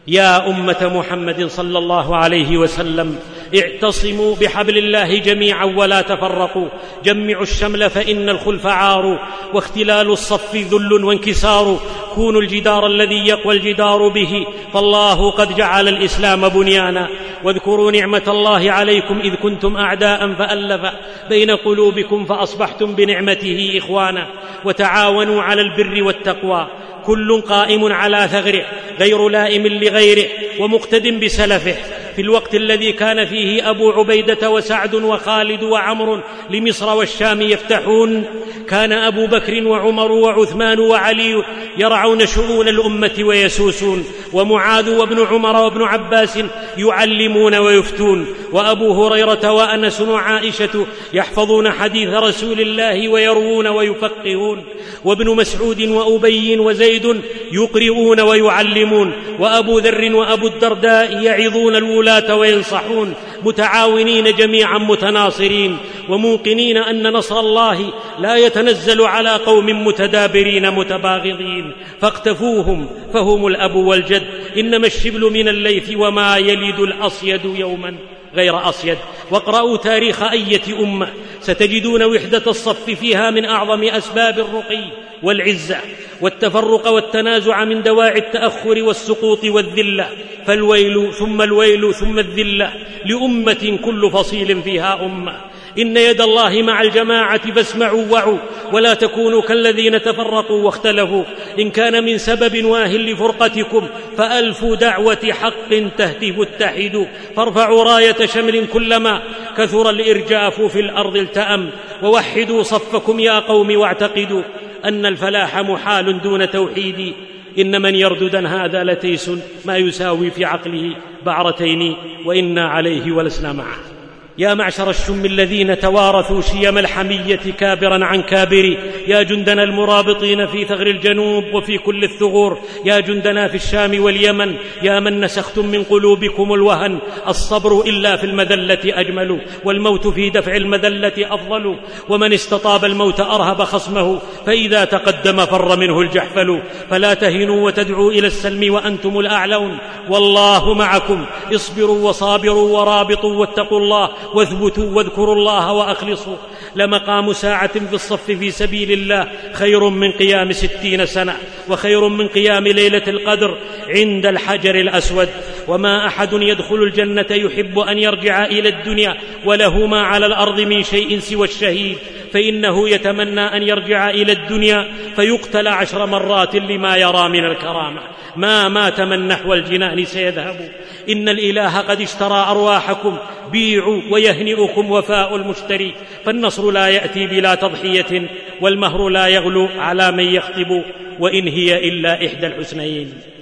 يا أمة محمد صلى الله عليه وسلم، اعتصموا بحبل الله جميعا ولا تفرقوا، جمعوا الشمل فإن الخلف عار، واختلال الصف ذل وانكسار، كونوا الجدار الذي يقوى الجدار به، فالله قد جعل الإسلام بنيانا. واذكروا نعمة الله عليكم إذ كنتم أعداء فألف بين قلوبكم فأصبحتم بنعمته إخوانا، وتعاونوا على البر والتقوى، كل قائم على ثغره غير لائم لغيره ومقتد بسلفه. في الوقت الذي كان فيه أبو عبيدة وسعد وخالد وعمر لمصر والشام يفتحون، كان أبو بكر وعمر وعثمان وعلي يرعون شؤون الأمة ويسوسون، ومعاذ وابن عمر وابن عباس يعلمون ويفتون، وأبو هريرة وأنس وعائشة يحفظون حديث رسول الله ويروون ويفقهون، وابن مسعود وأبي وزيد يقرؤون ويعلمون، وأبو ذر وأبو الدرداء يعظون الولاة وينصحون، متعاونين جميعا متناصرين، وموقنين أن نصر الله لا يتنزل على قوم متدابرين متباغضين، فاقتفوهم فهم الأب والجد، إنما الشبل من الليث وما يلد الأصيد يوما غير أصيد. واقرأوا تاريخ أية أمة ستجدون وحدة الصف فيها من أعظم أسباب الرقي والعزة، والتفرق والتنازع من دواعي التأخر والسقوط والذلة، فالويل ثم الويل ثم الذلة لأمة كل فصيل فيها أمة. إن يد الله مع الجماعة فاسمعوا وعوا، ولا تكونوا كالذين تفرقوا واختلفوا، إن كان من سبب واهل لفرقتكم فألف دعوة حق تهتف اتحدوا، فارفعوا راية شمل كلما كثر الإرجاف في الأرض التأم، ووحدوا صفكم يا قوم واعتقدوا أن الفلاح محال دون توحيد، إن من يرددن هذا لتيس ما يساوي في عقله بعرتين، وإنا عليه ولسنا معه. يا معشر الشم الذين توارثوا شيم الحمية كابرا عن كابر، يا جندنا المرابطين في ثغر الجنوب وفي كل الثغور، يا جندنا في الشام واليمن، يا من نسختم من قلوبكم الوهن، الصبر إلا في المذلة أجمل، والموت في دفع المذلة أفضل، ومن استطاب الموت أرهب خصمه، فإذا تقدم فر منه الجحفل، فلا تهنوا وتدعوا إلى السلم وأنتم الأعلون، والله معكم، اصبروا وصابروا ورابطوا واتقوا الله واثبتوا واذكروا الله وأخلصوا. لمقام ساعة في الصف في سبيل الله خير من قيام 60 سنة، وخير من قيام ليلة القدر عند الحجر الأسود. وما أحد يدخل الجنة يحب أن يرجع إلى الدنيا وله ما على الأرض من شيء سوى الشهيد، فإنه يتمنى أن يرجع إلى الدنيا فيقتل 10 مرات لما يرى من الكرامة، ما مات من نحو الجنان سيذهب. إن الإله قد اشترى أرواحكم، بيعوا ويهنئكم وفاء المشتري، فالنصر لا يأتي بلا تضحية، والمهر لا يغلو على من يخطب، وإن هي إلا إحدى الحسنيين.